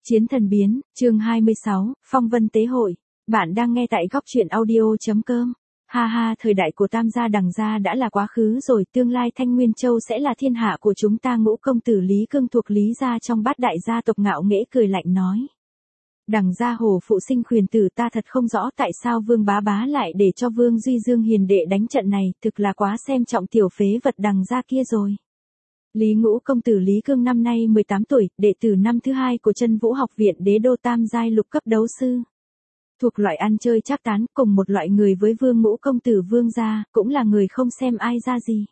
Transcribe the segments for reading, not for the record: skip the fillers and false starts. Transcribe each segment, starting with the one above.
Chiến thần biến, chương 26, phong vân tế hội. Bạn đang nghe tại góc truyện audio.com. Ha ha, thời đại của Tam gia Đằng gia đã là quá khứ rồi, tương lai Thanh Nguyên Châu sẽ là thiên hạ của chúng ta. Ngũ công tử Lý Cương thuộc Lý gia trong bát đại gia tộc ngạo nghễ cười lạnh nói. Đằng gia hồ phụ sinh khuyển tử, ta thật không rõ tại sao Vương Bá Bá lại để cho Vương Duy Dương hiền đệ đánh trận này, thực là quá xem trọng tiểu phế vật Đằng gia kia rồi. Lý Ngũ công tử Lý Cương năm nay 18 tuổi, đệ tử năm thứ 2 của Chân Vũ học viện Đế đô tam giai lục cấp đấu sư. Thuộc loại ăn chơi trác tán, cùng một loại người với Vương Ngũ công tử Vương gia, cũng là người không xem ai ra gì.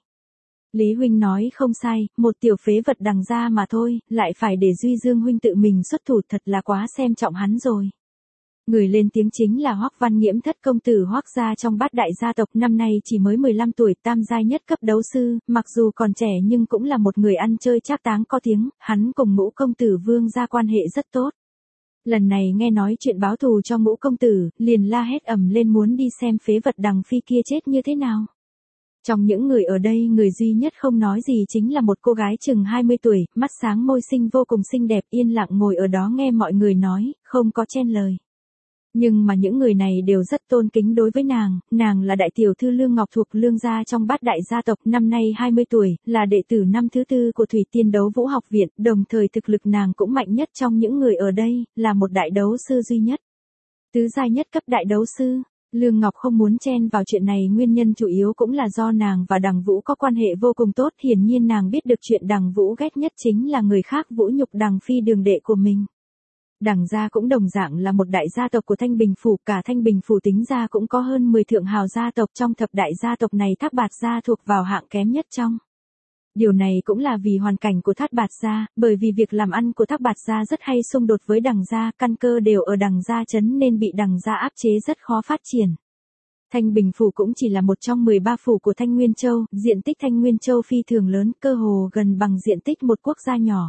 Lý huynh nói không sai, một tiểu phế vật Đằng gia mà thôi, lại phải để Duy Dương huynh tự mình xuất thủ, thật là quá xem trọng hắn rồi. Người lên tiếng chính là Hoắc Văn Nghiễm, thất công tử Hoắc gia trong bát đại gia tộc, năm nay chỉ mới 15 tuổi, tam giai nhất cấp đấu sư, mặc dù còn trẻ nhưng cũng là một người ăn chơi trác táng có tiếng, hắn cùng Ngũ công tử Vương gia quan hệ rất tốt. Lần này nghe nói chuyện báo thù cho Ngũ công tử, liền la hét ầm lên muốn đi xem phế vật Đằng phi kia chết như thế nào. Trong những người ở đây, người duy nhất không nói gì chính là một cô gái chừng 20 tuổi, mắt sáng môi xinh vô cùng xinh đẹp, yên lặng ngồi ở đó nghe mọi người nói, không có chen lời. Nhưng mà những người này đều rất tôn kính đối với nàng là đại tiểu thư Lương Ngọc thuộc Lương gia trong bát đại gia tộc, năm nay 20 tuổi, là đệ tử năm thứ 4 của Thủy Tiên Đấu Vũ học viện, đồng thời thực lực nàng cũng mạnh nhất trong những người ở đây, là một đại đấu sư duy nhất. Tứ giai nhất cấp đại đấu sư. Lương Ngọc không muốn chen vào chuyện này, nguyên nhân chủ yếu cũng là do nàng và Đằng Vũ có quan hệ vô cùng tốt, hiển nhiên nàng biết được chuyện Đằng Vũ ghét nhất chính là người khác vũ nhục Đằng phi đường đệ của mình. Đằng gia cũng đồng dạng là một đại gia tộc của Thanh Bình phủ, cả Thanh Bình phủ tính ra cũng có hơn 10 thượng hào gia tộc, trong thập đại gia tộc này Thác Bạt gia thuộc vào hạng kém nhất trong. Điều này cũng là vì hoàn cảnh của Thác Bạt gia, bởi vì việc làm ăn của Thác Bạt gia rất hay xung đột với Đằng gia, căn cơ đều ở Đằng gia trấn nên bị Đằng gia áp chế rất khó phát triển. Thanh Bình phủ cũng chỉ là một trong 13 phủ của Thanh Nguyên Châu, diện tích Thanh Nguyên Châu phi thường lớn, cơ hồ gần bằng diện tích một quốc gia nhỏ.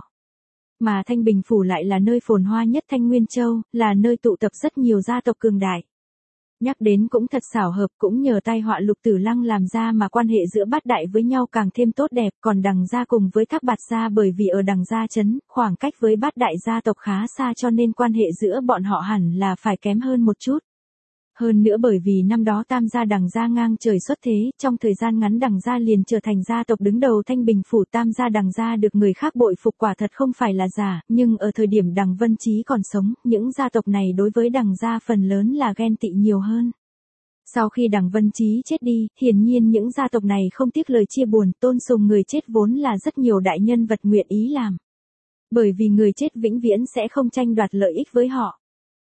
Mà Thanh Bình phủ lại là nơi phồn hoa nhất Thanh Nguyên Châu, là nơi tụ tập rất nhiều gia tộc cường đại. Nhắc đến cũng thật xảo hợp, cũng nhờ tai họa Lục Tử Lăng làm ra mà quan hệ giữa bát đại với nhau càng thêm tốt đẹp, còn Đằng gia cùng với Thác Bạt gia bởi vì ở Đằng gia trấn, khoảng cách với bát đại gia tộc khá xa cho nên quan hệ giữa bọn họ hẳn là phải kém hơn một chút. Hơn nữa bởi vì năm đó tam gia Đằng gia ngang trời xuất thế, trong thời gian ngắn Đằng gia liền trở thành gia tộc đứng đầu Thanh Bình phủ, tam gia Đằng gia được người khác bội phục quả thật không phải là giả, nhưng ở thời điểm Đằng Vân Chí còn sống, những gia tộc này đối với Đằng gia phần lớn là ghen tị nhiều hơn. Sau khi Đằng Vân Chí chết đi, hiển nhiên những gia tộc này không tiếc lời chia buồn, tôn sùng người chết vốn là rất nhiều đại nhân vật nguyện ý làm. Bởi vì người chết vĩnh viễn sẽ không tranh đoạt lợi ích với họ.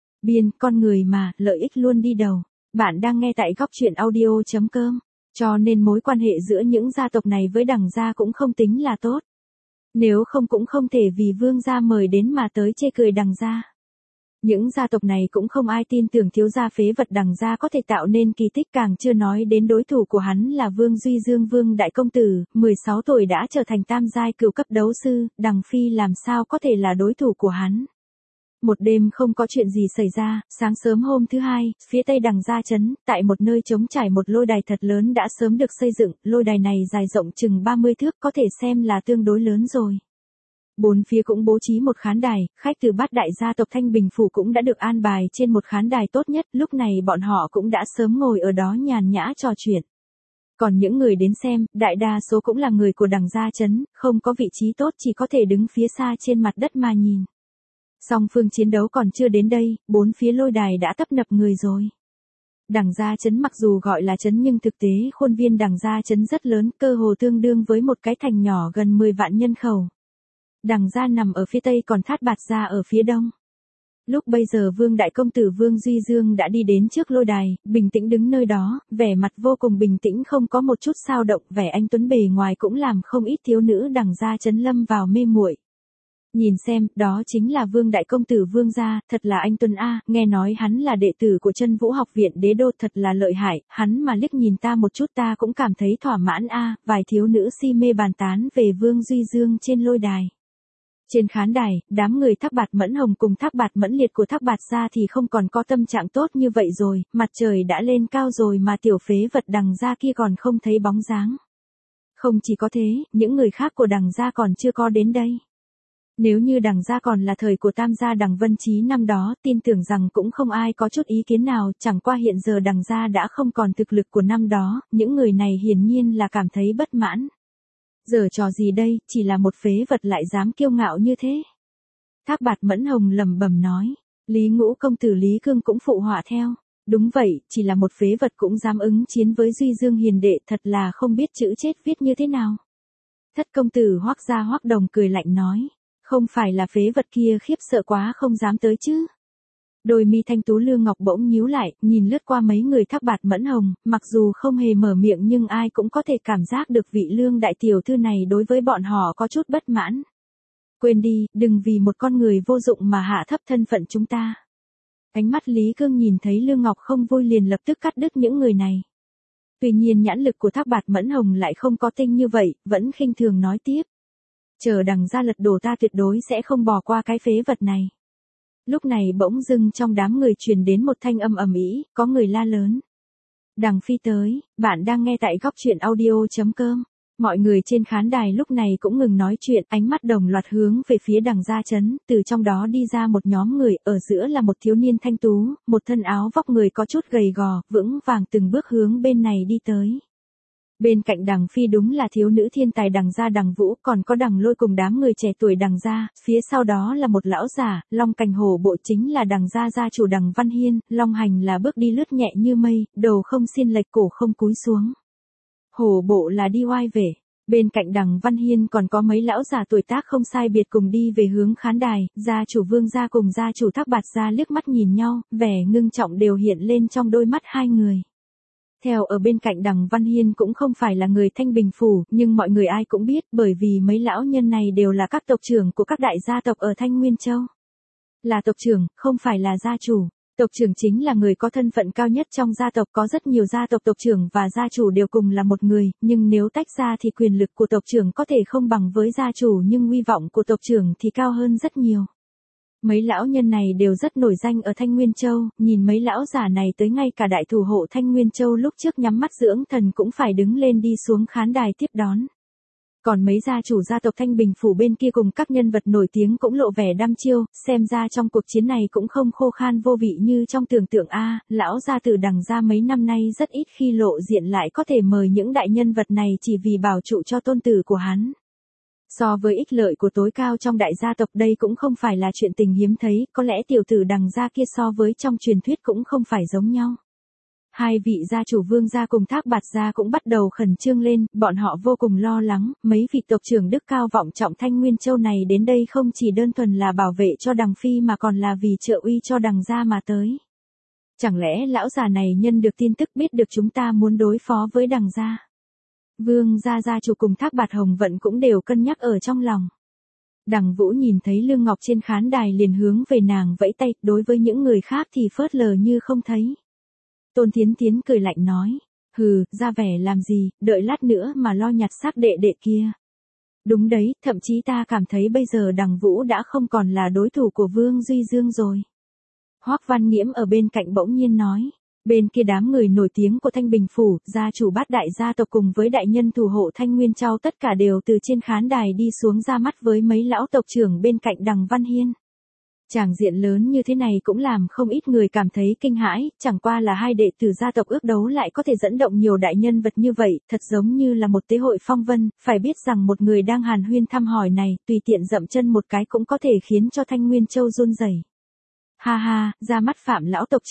Con người mà, lợi ích luôn đi đầu. Bạn đang nghe tại góc truyện audio.com. Cho nên mối quan hệ giữa những gia tộc này với Đằng gia cũng không tính là tốt. Nếu không cũng không thể vì Vương gia mời đến mà tới chê cười Đằng gia. Những gia tộc này cũng không ai tin tưởng thiếu gia phế vật Đằng gia có thể tạo nên kỳ tích, càng chưa nói đến đối thủ của hắn là Vương Duy Dương Vương đại công tử, 16 tuổi đã trở thành tam giai cửu cấp đấu sư, Đằng phi làm sao có thể là đối thủ của hắn. Một đêm không có chuyện gì xảy ra, sáng sớm hôm thứ 2, phía tây Đằng gia trấn, tại một nơi trống trải một lôi đài thật lớn đã sớm được xây dựng, lôi đài này dài rộng chừng 30 thước, có thể xem là tương đối lớn rồi. Bốn phía cũng bố trí một khán đài, khách từ bát đại gia tộc Thanh Bình phủ cũng đã được an bài trên một khán đài tốt nhất, lúc này bọn họ cũng đã sớm ngồi ở đó nhàn nhã trò chuyện. Còn những người đến xem, đại đa số cũng là người của Đằng gia trấn, không có vị trí tốt, chỉ có thể đứng phía xa trên mặt đất mà nhìn. Song phương chiến đấu còn chưa đến đây, bốn phía lôi đài đã tấp nập người rồi. Đằng gia trấn mặc dù gọi là trấn nhưng thực tế khuôn viên Đằng gia trấn rất lớn, cơ hồ tương đương với một cái thành nhỏ gần 10 vạn nhân khẩu. Đằng gia nằm ở phía tây còn Thác Bạt gia ở phía đông. Lúc bây giờ Vương đại công tử Vương Duy Dương đã đi đến trước lôi đài, bình tĩnh đứng nơi đó, vẻ mặt vô cùng bình tĩnh, không có một chút xao động, vẻ anh tuấn bề ngoài cũng làm không ít thiếu nữ Đằng gia trấn lâm vào mê muội. Nhìn xem, đó chính là Vương đại công tử Vương gia, thật là anh tuấn a, nghe nói hắn là đệ tử của Chân Vũ học viện Đế đô, thật là lợi hại, hắn mà liếc nhìn ta một chút ta cũng cảm thấy thỏa mãn a, vài thiếu nữ si mê bàn tán về Vương Duy Dương trên lôi đài. Trên khán đài, đám người Thác Bạt Mẫn Hồng cùng Thác Bạt Mẫn Liệt của Thác Bạt gia thì không còn có tâm trạng tốt như vậy rồi, mặt trời đã lên cao rồi mà tiểu phế vật Đằng gia kia còn không thấy bóng dáng. Không chỉ có thế, những người khác của Đằng gia còn chưa có đến đây. Nếu như Đằng gia còn là thời của Tam gia Đằng Vân Chí năm đó, tin tưởng rằng cũng không ai có chút ý kiến nào, chẳng qua hiện giờ Đằng gia đã không còn thực lực của năm đó, những người này hiển nhiên là cảm thấy bất mãn. Giở trò gì đây, chỉ là một phế vật lại dám kiêu ngạo như thế. Thác Bạt Mẫn Hồng lẩm bẩm nói, Lý Ngũ công tử Lý Cương cũng phụ họa theo. Đúng vậy, chỉ là một phế vật cũng dám ứng chiến với Duy Dương hiền đệ, thật là không biết chữ chết viết như thế nào. Thất công tử Hoắc gia Hoắc Đồng cười lạnh nói, không phải là phế vật kia khiếp sợ quá không dám tới chứ. Đôi mi thanh tú Lương Ngọc bỗng nhíu lại, nhìn lướt qua mấy người Thác Bạt Mẫn Hồng, mặc dù không hề mở miệng nhưng ai cũng có thể cảm giác được vị Lương đại tiểu thư này đối với bọn họ có chút bất mãn. Quên đi, đừng vì một con người vô dụng mà hạ thấp thân phận chúng ta. Ánh mắt Lý Cương nhìn thấy Lương Ngọc không vui liền lập tức cắt đứt những người này. Tuy nhiên nhãn lực của Thác Bạt Mẫn Hồng lại không có tinh như vậy, vẫn khinh thường nói tiếp. Chờ Đằng gia lật đổ ta tuyệt đối sẽ không bỏ qua cái phế vật này. Lúc này bỗng dưng trong đám người truyền đến một thanh âm ầm ĩ, có người la lớn. Đằng Phi tới, bạn đang nghe tại góc truyện audio.com. Mọi người trên khán đài lúc này cũng ngừng nói chuyện, ánh mắt đồng loạt hướng về phía Đằng gia trấn, từ trong đó đi ra một nhóm người, ở giữa là một thiếu niên thanh tú, một thân áo vóc người có chút gầy gò, vững vàng từng bước hướng bên này đi tới. Bên cạnh Đằng Phi đúng là thiếu nữ thiên tài Đằng gia Đằng Vũ, còn có Đằng Lôi cùng đám người trẻ tuổi Đằng gia, phía sau đó là một lão giả, Long Cành Hổ Bộ chính là Đằng gia gia chủ Đằng Văn Hiên, Long Hành là bước đi lướt nhẹ như mây, đầu không xiên lệch cổ không cúi xuống. Hổ Bộ là đi oai vẻ. Bên cạnh Đằng Văn Hiên còn có mấy lão già tuổi tác không sai biệt cùng đi về hướng khán đài, gia chủ Vương gia cùng gia chủ Thác Bạt gia liếc mắt nhìn nhau, vẻ ngưng trọng đều hiện lên trong đôi mắt hai người. Theo ở bên cạnh Đằng Văn Hiên cũng không phải là người Thanh Bình Phủ, nhưng mọi người ai cũng biết bởi vì mấy lão nhân này đều là các tộc trưởng của các đại gia tộc ở Thanh Nguyên Châu. Là tộc trưởng, không phải là gia chủ. Tộc trưởng chính là người có thân phận cao nhất trong gia tộc, có rất nhiều gia tộc tộc trưởng và gia chủ đều cùng là một người, nhưng nếu tách ra thì quyền lực của tộc trưởng có thể không bằng với gia chủ nhưng uy vọng của tộc trưởng thì cao hơn rất nhiều. Mấy lão nhân này đều rất nổi danh ở Thanh Nguyên Châu, nhìn mấy lão già này tới ngay cả đại thủ hộ Thanh Nguyên Châu lúc trước nhắm mắt dưỡng thần cũng phải đứng lên đi xuống khán đài tiếp đón. Còn mấy gia chủ gia tộc Thanh Bình Phủ bên kia cùng các nhân vật nổi tiếng cũng lộ vẻ đăm chiêu, xem ra trong cuộc chiến này cũng không khô khan vô vị như trong tưởng tượng lão gia tử Đằng gia mấy năm nay rất ít khi lộ diện lại có thể mời những đại nhân vật này chỉ vì bảo trụ cho tôn tử của hắn. So với ích lợi của tối cao trong đại gia tộc đây cũng không phải là chuyện tình hiếm thấy, có lẽ tiểu tử Đằng gia kia so với trong truyền thuyết cũng không phải giống nhau. Hai vị gia chủ Vương gia cùng Thác Bạt gia cũng bắt đầu khẩn trương lên, bọn họ vô cùng lo lắng, mấy vị tộc trưởng đức cao vọng trọng Thanh Nguyên Châu này đến đây không chỉ đơn thuần là bảo vệ cho Đằng Phi mà còn là vì trợ uy cho Đằng gia mà tới. Chẳng lẽ lão già này nhân được tin tức biết được chúng ta muốn đối phó với Đằng gia? Vương gia gia chủ cùng Thác Bạt Hồng Vận cũng đều cân nhắc ở trong lòng. Đằng Vũ nhìn thấy Lương Ngọc trên khán đài liền hướng về nàng vẫy tay, đối với những người khác thì phớt lờ như không thấy. Tôn Thiến Thiến cười lạnh nói, hừ, ra vẻ làm gì, đợi lát nữa mà lo nhặt xác đệ đệ kia. Đúng đấy, thậm chí ta cảm thấy bây giờ Đằng Vũ đã không còn là đối thủ của Vương Duy Dương rồi. Hoắc Văn Nghiễm ở bên cạnh bỗng nhiên nói, bên kia đám người nổi tiếng của Thanh Bình Phủ, gia chủ bát đại gia tộc cùng với đại nhân thủ hộ Thanh Nguyên Châu tất cả đều từ trên khán đài đi xuống ra mắt với mấy lão tộc trưởng bên cạnh Đằng Văn Hiên. Tràng diện lớn như thế này cũng làm không ít người cảm thấy kinh hãi, chẳng qua là hai đệ tử gia tộc ước đấu lại có thể dẫn động nhiều đại nhân vật như vậy, thật giống như là một tế hội phong vân, phải biết rằng một người đang hàn huyên thăm hỏi này, tùy tiện dậm chân một cái cũng có thể khiến cho Thanh Nguyên Châu run rẩy. Ha ha, ra mắt Phạm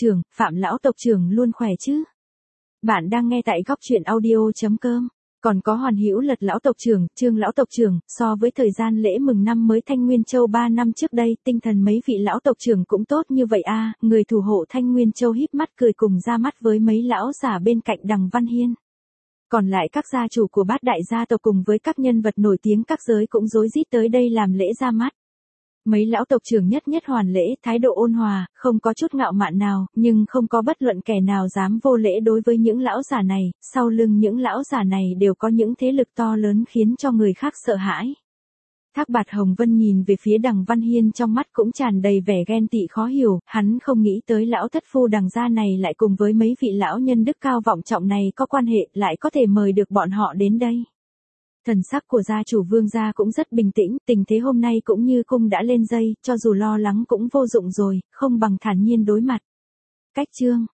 lão tộc trưởng luôn khỏe chứ. Bạn đang nghe tại góc truyện audio.com. Còn có Hoàn Hữu Lật lão tộc trưởng, Trương lão tộc trưởng, so với thời gian lễ mừng năm mới Thanh Nguyên Châu 3 năm trước đây, tinh thần mấy vị lão tộc trưởng cũng tốt như vậy người thủ hộ Thanh Nguyên Châu híp mắt cười cùng ra mắt với mấy lão giả bên cạnh Đằng Văn Hiên. Còn lại các gia chủ của bát đại gia tộc cùng với các nhân vật nổi tiếng các giới cũng rối rít tới đây làm lễ ra mắt. Mấy lão tộc trưởng nhất hoàn lễ, thái độ ôn hòa, không có chút ngạo mạn nào, nhưng không có bất luận kẻ nào dám vô lễ đối với những lão giả này, sau lưng những lão giả này đều có những thế lực to lớn khiến cho người khác sợ hãi. Thác Bạt Hồng Vân nhìn về phía Đằng Văn Hiên trong mắt cũng tràn đầy vẻ ghen tị khó hiểu, hắn không nghĩ tới lão thất phu Đằng gia này lại cùng với mấy vị lão nhân đức cao vọng trọng này có quan hệ, lại có thể mời được bọn họ đến đây. Thần sắc của gia chủ Vương gia cũng rất bình tĩnh, tình thế hôm nay cũng như cung đã lên dây, cho dù lo lắng cũng vô dụng rồi, không bằng thản nhiên đối mặt. Cách chương